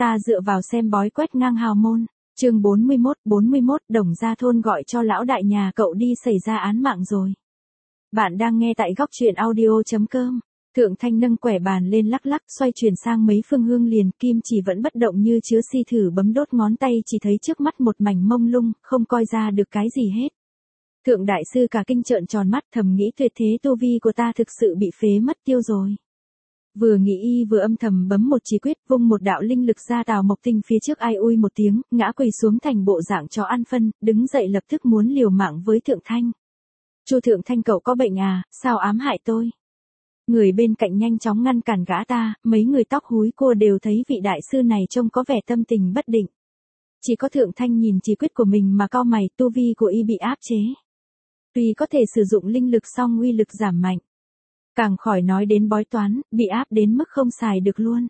Ta dựa vào xem bói quét ngang hào môn. Chương 41, Đồng Gia Thôn gọi cho lão đại nhà cậu đi xảy ra án mạng rồi. Bạn đang nghe tại góc truyện audio.com. Thượng Thanh nâng quẻ bàn lên lắc lắc xoay chuyển sang mấy phương hương liền, kim chỉ vẫn bất động như chứa si, thử bấm đốt ngón tay chỉ thấy trước mắt một mảnh mông lung, không coi ra được cái gì hết. Thượng đại sư cả kinh trợn tròn mắt, thầm nghĩ tuyệt thế tu vi của ta thực sự bị phế mất tiêu rồi. Vừa nghĩ y vừa âm thầm bấm một chỉ quyết, vung một đạo linh lực ra. Tào Mộc Tinh phía trước ai ui một tiếng, ngã quỳ xuống thành bộ dạng chó ăn phân, đứng dậy lập tức muốn liều mạng với Thượng Thanh. Chu Thượng Thanh, cậu có bệnh à, sao ám hại tôi? Người bên cạnh nhanh chóng ngăn cản gã ta, mấy người tóc húi cua đều thấy vị đại sư này trông có vẻ tâm tình bất định. Chỉ có Thượng Thanh nhìn chỉ quyết của mình mà cau mày, tu vi của y bị áp chế. Tuy có thể sử dụng linh lực song uy lực giảm mạnh. Càng khỏi nói đến bói toán, bị áp đến mức không xài được luôn.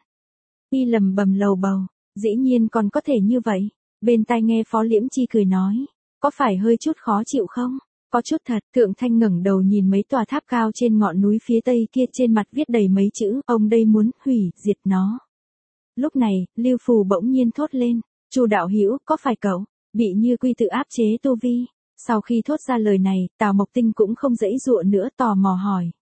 Y lầm bầm lầu bầu, dĩ nhiên còn có thể như vậy. Bên tai nghe Phó Liễm Chi cười nói, có phải hơi chút khó chịu không? Có chút thật. Thượng Thanh ngẩng đầu nhìn mấy tòa tháp cao trên ngọn núi phía tây kia, trên mặt viết đầy mấy chữ, ông đây muốn hủy diệt nó. Lúc này, Lưu Phù bỗng nhiên thốt lên, Chu đạo hữu, có phải cậu bị Như Quy tự áp chế tu vi? Sau khi thốt ra lời này, Tào Mộc Tinh cũng không giãy giụa nữa, tò mò hỏi.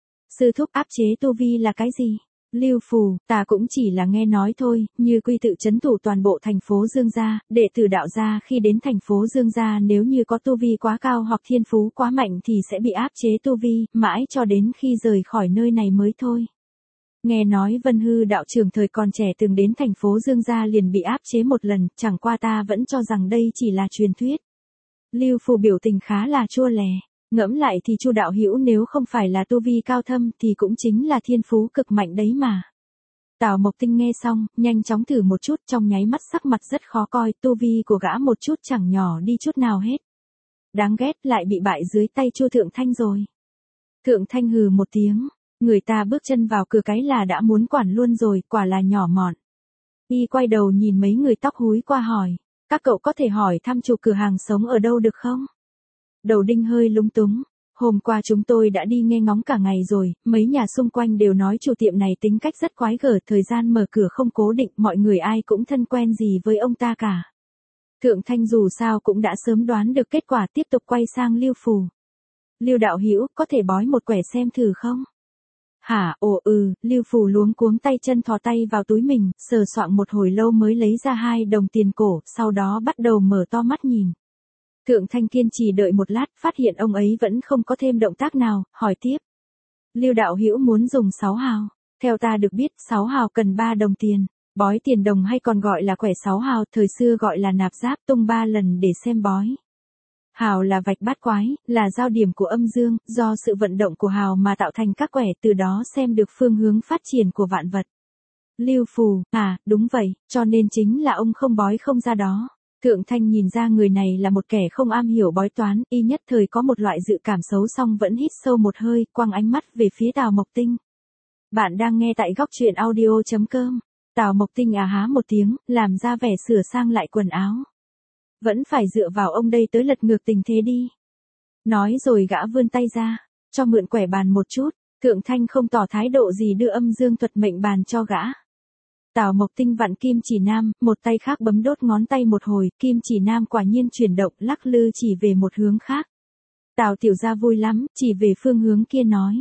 Sư thúc, áp chế tu vi là cái gì? Lưu Phù, ta cũng chỉ là nghe nói thôi. Như Quy tự trấn thủ toàn bộ thành phố Dương Gia, đệ tử đạo gia khi đến thành phố Dương Gia nếu như có tu vi quá cao hoặc thiên phú quá mạnh thì sẽ bị áp chế tu vi, mãi cho đến khi rời khỏi nơi này mới thôi. Nghe nói Vân Hư đạo trưởng thời còn trẻ từng đến thành phố Dương Gia liền bị áp chế một lần, chẳng qua ta vẫn cho rằng đây chỉ là truyền thuyết. Lưu Phù biểu tình khá là chua lè. Ngẫm lại thì Chu đạo hữu nếu không phải là tu vi cao thâm thì cũng chính là thiên phú cực mạnh đấy mà. Tào Mộc Tinh nghe xong, nhanh chóng thử một chút, trong nháy mắt sắc mặt rất khó coi, tu vi của gã một chút chẳng nhỏ đi chút nào hết. Đáng ghét, lại bị bại dưới tay Chu Thượng Thanh rồi. Thượng Thanh hừ một tiếng, người ta bước chân vào cửa cái là đã muốn quản luôn rồi, quả là nhỏ mọn. Y quay đầu nhìn mấy người tóc húi qua hỏi, các cậu có thể hỏi thăm chủ cửa hàng sống ở đâu được không? Đầu đinh hơi lúng túng, hôm qua chúng tôi đã đi nghe ngóng cả ngày rồi, mấy nhà xung quanh đều nói chủ tiệm này tính cách rất quái gở, thời gian mở cửa không cố định, mọi người ai cũng thân quen gì với ông ta cả. Thượng Thanh dù sao cũng đã sớm đoán được kết quả, tiếp tục quay sang Lưu Phù. Lưu đạo hữu, có thể bói một quẻ xem thử không? Hả, Lưu Phù luống cuống tay chân thò tay vào túi mình, sờ soạng một hồi lâu mới lấy ra 2 đồng tiền cổ, sau đó bắt đầu mở to mắt nhìn. Thượng Thanh kiên trì đợi một lát, phát hiện ông ấy vẫn không có thêm động tác nào, hỏi tiếp. Lưu đạo hữu muốn dùng 6 hào. Theo ta được biết, 6 hào cần 3 đồng tiền. Bói tiền đồng hay còn gọi là quẻ 6 hào, thời xưa gọi là nạp giáp, tung 3 lần để xem bói. Hào là vạch bát quái, là giao điểm của âm dương, do sự vận động của hào mà tạo thành các quẻ, từ đó xem được phương hướng phát triển của vạn vật. Lưu Phù, đúng vậy, cho nên chính là ông không bói không ra đó. Thượng Thanh nhìn ra người này là một kẻ không am hiểu bói toán, y nhất thời có một loại dự cảm xấu, xong vẫn hít sâu một hơi, quăng ánh mắt về phía Tào Mộc Tinh. Bạn đang nghe tại góc truyện audio.com. Tào Mộc Tinh há một tiếng, làm ra vẻ sửa sang lại quần áo. Vẫn phải dựa vào ông đây tới lật ngược tình thế đi. Nói rồi gã vươn tay ra, cho mượn quẻ bàn một chút. Thượng Thanh không tỏ thái độ gì đưa âm dương thuật mệnh bàn cho gã. Tào Mộc Tinh vặn kim chỉ nam, một tay khác bấm đốt ngón tay một hồi, kim chỉ nam quả nhiên chuyển động, lắc lư chỉ về một hướng khác. Tào tiểu gia vui lắm, chỉ về phương hướng kia nói.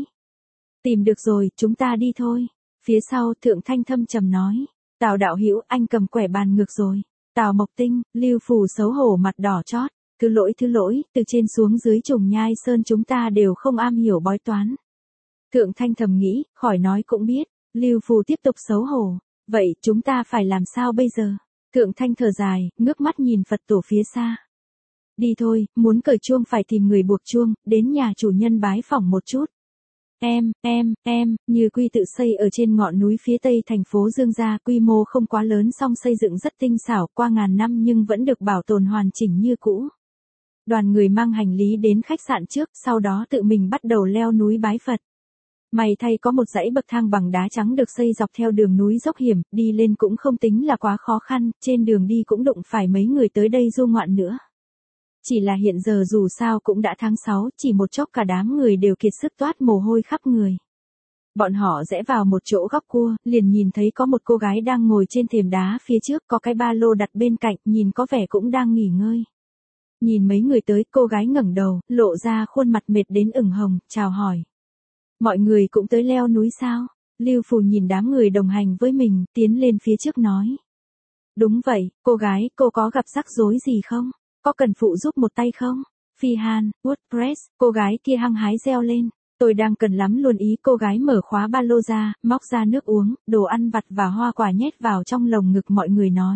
Tìm được rồi, chúng ta đi thôi. Phía sau, Thượng Thanh thâm trầm nói. Tào đạo hữu, anh cầm quẻ bàn ngược rồi. Tào Mộc Tinh, Lưu Phù xấu hổ mặt đỏ chót. Thứ lỗi, từ trên xuống dưới Trùng Nhai Sơn chúng ta đều không am hiểu bói toán. Thượng Thanh thầm nghĩ, khỏi nói cũng biết. Lưu Phù tiếp tục xấu hổ. Vậy, chúng ta phải làm sao bây giờ? Thượng Thanh thở dài, ngước mắt nhìn Phật tổ phía xa. Đi thôi, muốn cởi chuông phải tìm người buộc chuông, đến nhà chủ nhân bái phỏng một chút. Như Quy tự xây ở trên ngọn núi phía tây thành phố Dương Gia, quy mô không quá lớn song xây dựng rất tinh xảo, qua ngàn năm nhưng vẫn được bảo tồn hoàn chỉnh như cũ. Đoàn người mang hành lý đến khách sạn trước, sau đó tự mình bắt đầu leo núi bái Phật. May thay có một dãy bậc thang bằng đá trắng được xây dọc theo đường núi dốc hiểm, đi lên cũng không tính là quá khó khăn, trên đường đi cũng đụng phải mấy người tới đây du ngoạn nữa. Chỉ là hiện giờ dù sao cũng đã tháng 6, chỉ một chốc cả đám người đều kiệt sức toát mồ hôi khắp người. Bọn họ rẽ vào một chỗ góc cua, liền nhìn thấy có một cô gái đang ngồi trên thềm đá phía trước, có cái ba lô đặt bên cạnh, nhìn có vẻ cũng đang nghỉ ngơi. Nhìn mấy người tới, cô gái ngẩng đầu, lộ ra khuôn mặt mệt đến ửng hồng, chào hỏi. Mọi người cũng tới leo núi sao? Lưu Phù nhìn đám người đồng hành với mình, tiến lên phía trước nói. Đúng vậy, cô gái, cô có gặp rắc rối gì không? Có cần phụ giúp một tay không? Phi Han, WordPress, cô gái kia hăng hái reo lên. Tôi đang cần lắm luôn ý. Cô gái mở khóa ba lô ra, móc ra nước uống, đồ ăn vặt và hoa quả nhét vào trong lồng ngực mọi người nói.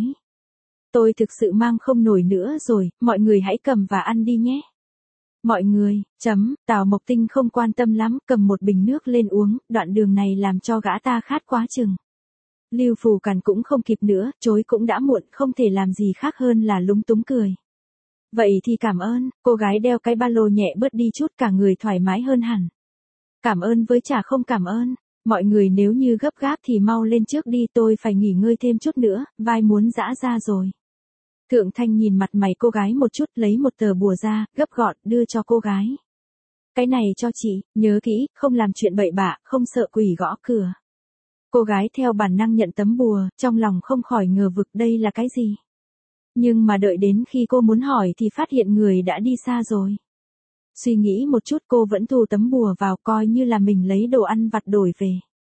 Tôi thực sự mang không nổi nữa rồi, mọi người hãy cầm và ăn đi nhé. Mọi người, Tào Mộc Tinh không quan tâm lắm, cầm một bình nước lên uống, đoạn đường này làm cho gã ta khát quá chừng. Lưu Phù Càn cũng không kịp nữa, chối cũng đã muộn, không thể làm gì khác hơn là lúng túng cười. Vậy thì cảm ơn, cô gái đeo cái ba lô nhẹ bớt đi chút, cả người thoải mái hơn hẳn. Cảm ơn với chả không cảm ơn, mọi người nếu như gấp gáp thì mau lên trước đi, tôi phải nghỉ ngơi thêm chút nữa, vai muốn giã ra rồi. Thượng Thanh nhìn mặt mày cô gái một chút, lấy một tờ bùa ra, gấp gọn, đưa cho cô gái. Cái này cho chị, nhớ kỹ, không làm chuyện bậy bạ, không sợ quỷ gõ cửa. Cô gái theo bản năng nhận tấm bùa, trong lòng không khỏi ngờ vực đây là cái gì. Nhưng mà đợi đến khi cô muốn hỏi thì phát hiện người đã đi xa rồi. Suy nghĩ một chút cô vẫn thu tấm bùa vào, coi như là mình lấy đồ ăn vặt đổi về.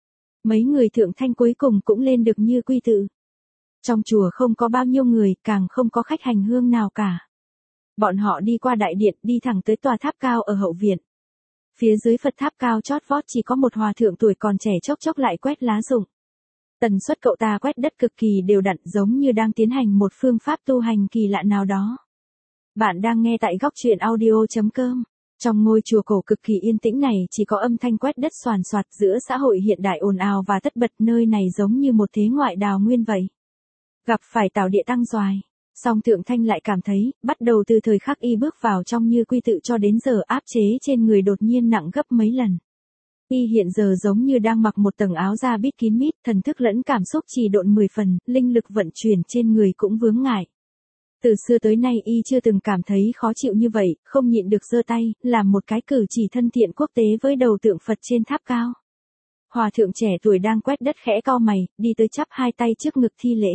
Mấy người Thượng Thanh cuối cùng cũng lên được như quy tự. Trong chùa không có bao nhiêu người, càng không có khách hành hương nào cả. Bọn họ đi qua đại điện, đi thẳng tới tòa tháp cao ở hậu viện. Phía dưới Phật tháp cao chót vót chỉ có một hòa thượng tuổi còn trẻ chốc chốc lại quét lá rụng. Tần suất cậu ta quét đất cực kỳ đều đặn, giống như đang tiến hành một phương pháp tu hành kỳ lạ nào đó. Bạn đang nghe tại góc truyện audio.com. Trong ngôi chùa cổ cực kỳ yên tĩnh này chỉ có âm thanh quét đất xoàn xoạt, giữa xã hội hiện đại ồn ào và tất bật, nơi này giống như một thế ngoại đào nguyên vậy. Gặp phải Tào Địa Tăng Doài, song Thượng Thanh lại cảm thấy, bắt đầu từ thời khắc y bước vào trong như quy tự cho đến giờ áp chế trên người đột nhiên nặng gấp mấy lần. Y hiện giờ giống như đang mặc một tầng áo da bít kín mít, thần thức lẫn cảm xúc trì độn 10 phần, linh lực vận chuyển trên người cũng vướng ngại. Từ xưa tới nay y chưa từng cảm thấy khó chịu như vậy, không nhịn được giơ tay, làm một cái cử chỉ thân thiện quốc tế với đầu tượng Phật trên tháp cao. Hòa thượng trẻ tuổi đang quét đất khẽ cau mày, đi tới chắp hai tay trước ngực thi lễ.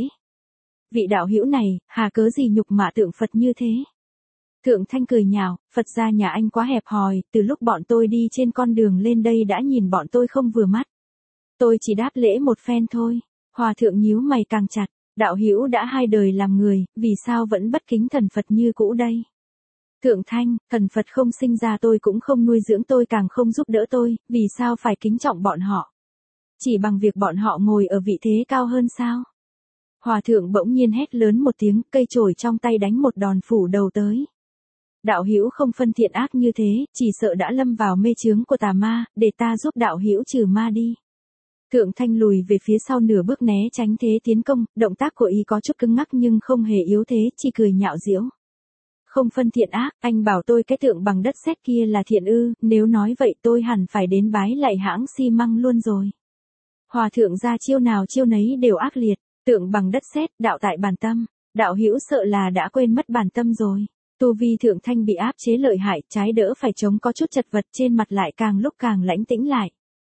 Vị đạo hữu này, hà cớ gì nhục mạ tượng Phật như thế? Thượng Thanh cười nhạo, Phật gia nhà anh quá hẹp hòi, từ lúc bọn tôi đi trên con đường lên đây đã nhìn bọn tôi không vừa mắt. Tôi chỉ đáp lễ một phen thôi. Hòa thượng nhíu mày càng chặt, đạo hữu đã 2 đời làm người, vì sao vẫn bất kính thần Phật như cũ đây? Thượng Thanh, thần Phật không sinh ra tôi cũng không nuôi dưỡng tôi, càng không giúp đỡ tôi, vì sao phải kính trọng bọn họ? Chỉ bằng việc bọn họ ngồi ở vị thế cao hơn sao? Hòa thượng bỗng nhiên hét lớn một tiếng, cây chổi trong tay đánh một đòn phủ đầu tới. Đạo hữu không phân thiện ác như thế, chỉ sợ đã lâm vào mê chướng của tà ma, để ta giúp đạo hữu trừ ma đi. Thượng Thanh lùi về phía sau nửa bước né tránh thế tiến công, động tác của y có chút cứng ngắc nhưng không hề yếu thế, chỉ cười nhạo giễu. Không phân thiện ác, anh bảo tôi cái tượng bằng đất sét kia là thiện ư? Nếu nói vậy tôi hẳn phải đến bái lạy hãng xi măng luôn rồi. Hòa thượng ra chiêu nào chiêu nấy đều ác liệt, tượng bằng đất sét, đạo tại bản tâm, đạo hữu sợ là đã quên mất bản tâm rồi. Tu vi Thượng Thanh bị áp chế lợi hại, trái đỡ phải chống có chút chật vật, trên mặt lại càng lúc càng lãnh tĩnh lại.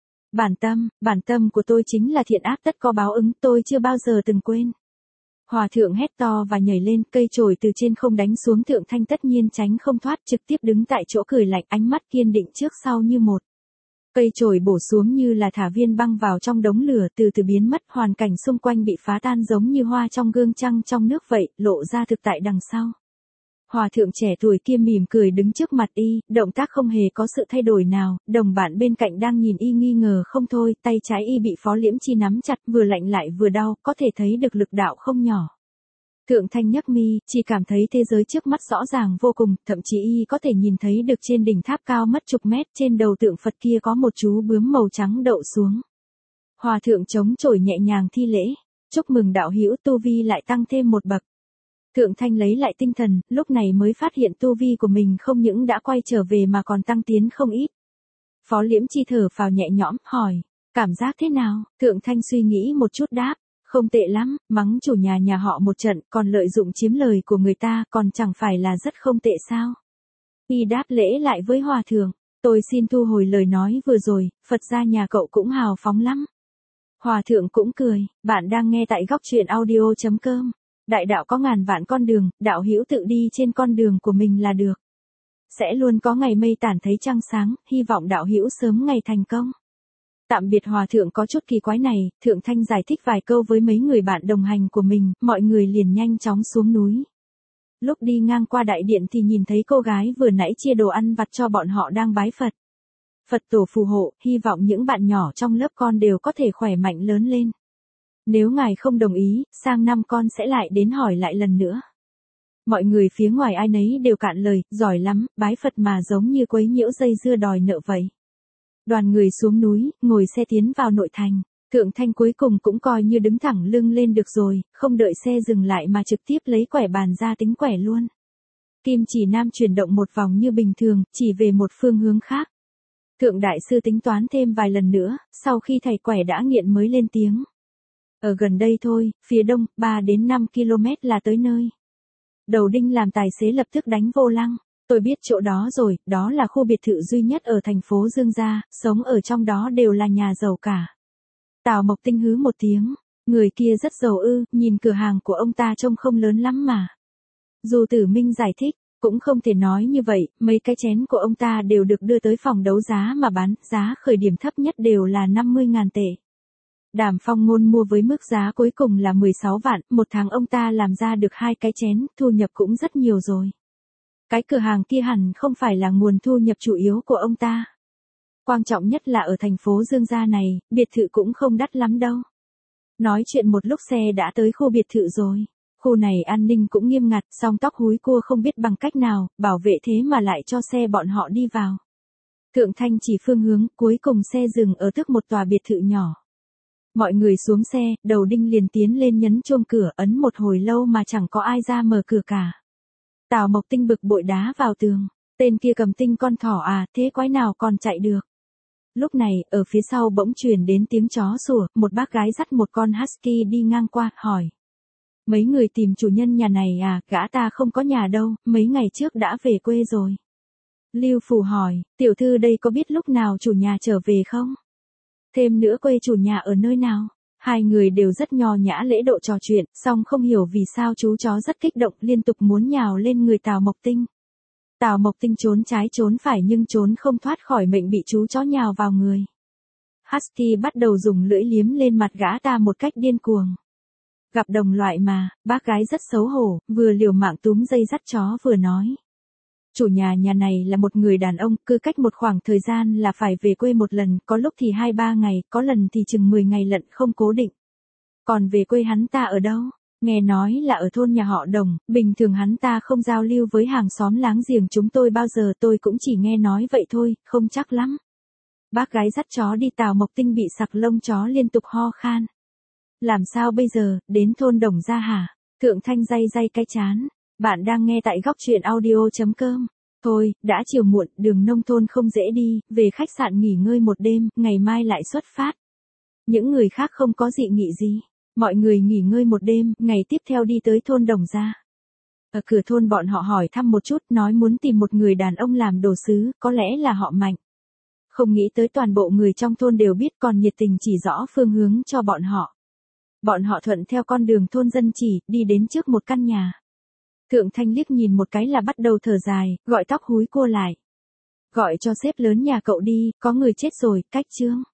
Bản tâm của tôi chính là thiện ác tất có báo ứng, tôi chưa bao giờ từng quên. Hòa thượng hét to và nhảy lên, cây chổi từ trên không đánh xuống. Thượng Thanh tất nhiên tránh không thoát, trực tiếp đứng tại chỗ cười lạnh, ánh mắt kiên định trước sau như một. Cây chổi bổ xuống như là thả viên băng vào trong đống lửa, từ từ biến mất, hoàn cảnh xung quanh bị phá tan giống như hoa trong gương trăng trong nước vậy, lộ ra thực tại đằng sau. Hòa thượng trẻ tuổi kia mỉm cười đứng trước mặt y, động tác không hề có sự thay đổi nào, đồng bạn bên cạnh đang nhìn y nghi ngờ không thôi, tay trái y bị Phó Liễm Chi nắm chặt, vừa lạnh lại vừa đau, có thể thấy được lực đạo không nhỏ. Thượng Thanh nhấc mi, chỉ cảm thấy thế giới trước mắt rõ ràng vô cùng, thậm chí y có thể nhìn thấy được trên đỉnh tháp cao mất chục mét, trên đầu tượng Phật kia có một chú bướm màu trắng đậu xuống. Hòa thượng chống chổi nhẹ nhàng thi lễ, chúc mừng đạo hữu, tu vi lại tăng thêm một bậc. Thượng Thanh lấy lại tinh thần, lúc này mới phát hiện tu vi của mình không những đã quay trở về mà còn tăng tiến không ít. Phó Liễm Chi thở phào nhẹ nhõm, hỏi, cảm giác thế nào? Thượng Thanh suy nghĩ một chút đáp, không tệ lắm, mắng chủ nhà họ một trận, còn lợi dụng chiếm lời của người ta, còn chẳng phải là rất không tệ sao? Y đáp lễ lại với hòa thượng, Tôi xin thu hồi lời nói vừa rồi, Phật gia nhà cậu cũng hào phóng lắm. Hòa thượng cũng cười, bạn đang nghe tại góc truyện audio.com. Đại đạo có ngàn vạn con đường, đạo hữu tự đi trên con đường của mình là được. Sẽ luôn có ngày mây tản thấy trăng sáng, hy vọng đạo hữu sớm ngày thành công. Tạm biệt hòa thượng có chút kỳ quái này, Thượng Thanh giải thích vài câu với mấy người bạn đồng hành của mình, mọi người liền nhanh chóng xuống núi. Lúc đi ngang qua đại điện thì nhìn thấy cô gái vừa nãy chia đồ ăn vặt cho bọn họ đang bái Phật. Phật tổ phù hộ, hy vọng những bạn nhỏ trong lớp con đều có thể khỏe mạnh lớn lên. Nếu ngài không đồng ý, sang năm con sẽ lại đến hỏi lại lần nữa. Mọi người phía ngoài ai nấy đều cạn lời, giỏi lắm, bái Phật mà giống như quấy nhiễu dây dưa đòi nợ vậy. Đoàn người xuống núi, ngồi xe tiến vào nội thành. Thượng Thanh cuối cùng cũng coi như đứng thẳng lưng lên được rồi, không đợi xe dừng lại mà trực tiếp lấy quẻ bàn ra tính quẻ luôn. Kim chỉ nam chuyển động một vòng như bình thường, chỉ về một phương hướng khác. Thượng đại sư tính toán thêm vài lần nữa, sau khi thầy quẻ đã nghiện mới lên tiếng. Ở gần đây thôi, phía đông, 3 đến 5 km là tới nơi. Đầu đinh làm tài xế lập tức đánh vô lăng. Tôi biết chỗ đó rồi, đó là khu biệt thự duy nhất ở thành phố Dương Gia, sống ở trong đó đều là nhà giàu cả. Tào Mộc Tinh hứ một tiếng, người kia rất giàu ư, nhìn cửa hàng của ông ta trông không lớn lắm mà. Dù Tử Minh giải thích, cũng không thể nói như vậy, mấy cái chén của ông ta đều được đưa tới phòng đấu giá mà bán, giá khởi điểm thấp nhất đều là 50.000 tệ. Đàm Phong Ngôn mua với mức giá cuối cùng là 16 vạn, một tháng ông ta làm ra được 2 cái chén, thu nhập cũng rất nhiều rồi. Cái cửa hàng kia hẳn không phải là nguồn thu nhập chủ yếu của ông ta. Quan trọng nhất là ở thành phố Dương Gia này, biệt thự cũng không đắt lắm đâu. Nói chuyện một lúc xe đã tới khu biệt thự rồi. Khu này an ninh cũng nghiêm ngặt, song tóc húi cua không biết bằng cách nào, bảo vệ thế mà lại cho xe bọn họ đi vào. Thượng Thanh chỉ phương hướng, cuối cùng xe dừng ở trước một tòa biệt thự nhỏ. Mọi người xuống xe, đầu đinh liền tiến lên nhấn chuông cửa, ấn một hồi lâu mà chẳng có ai ra mở cửa cả. Tào Mộc Tinh bực bội đá vào tường, tên kia cầm tinh con thỏ à, thế quái nào còn chạy được. Lúc này, ở phía sau bỗng truyền đến tiếng chó sủa, một bác gái dắt một con husky đi ngang qua, hỏi. Mấy người tìm chủ nhân nhà này à, gã ta không có nhà đâu, mấy ngày trước đã về quê rồi. Lưu Phủ hỏi, tiểu thư đây có biết lúc nào chủ nhà trở về không? Thêm nữa quê chủ nhà ở nơi nào? Hai người đều rất nho nhã lễ độ trò chuyện, song không hiểu vì sao chú chó rất kích động liên tục muốn nhào lên người Tào Mộc Tinh. Tào Mộc Tinh trốn trái trốn phải nhưng trốn không thoát khỏi mệnh bị chú chó nhào vào người. Husky bắt đầu dùng lưỡi liếm lên mặt gã ta một cách điên cuồng. Gặp đồng loại mà, bác gái rất xấu hổ, vừa liều mạng túm dây dắt chó vừa nói. Chủ nhà này là một người đàn ông, cứ cách một khoảng thời gian là phải về quê một lần, có lúc thì 2-3 ngày, có lần thì chừng 10 ngày lận không cố định. Còn về quê hắn ta ở đâu? Nghe nói là ở thôn nhà họ Đồng, bình thường hắn ta không giao lưu với hàng xóm láng giềng chúng tôi bao giờ, tôi cũng chỉ nghe nói vậy thôi, không chắc lắm. Bác gái dắt chó đi. Tào Mộc Tinh bị sặc lông chó liên tục ho khan. Làm sao bây giờ, đến thôn Đồng ra hả? Thượng Thanh day cái trán. Bạn đang nghe tại góc truyện audio.com. Thôi, đã chiều muộn, đường nông thôn không dễ đi, về khách sạn nghỉ ngơi một đêm, ngày mai lại xuất phát. Những người khác không có dị nghị gì. Mọi người nghỉ ngơi một đêm, ngày tiếp theo đi tới thôn Đồng Gia. Ở cửa thôn bọn họ hỏi thăm một chút, nói muốn tìm một người đàn ông làm đồ sứ, có lẽ là họ Mạnh. Không nghĩ tới toàn bộ người trong thôn đều biết còn nhiệt tình chỉ rõ phương hướng cho bọn họ. Bọn họ thuận theo con đường thôn dân chỉ, đi đến trước một căn nhà. Thượng Thanh liếc nhìn một cái là bắt đầu thở dài, gọi tóc húi cua lại. Gọi cho sếp lớn nhà cậu đi, có người chết rồi, cách chương.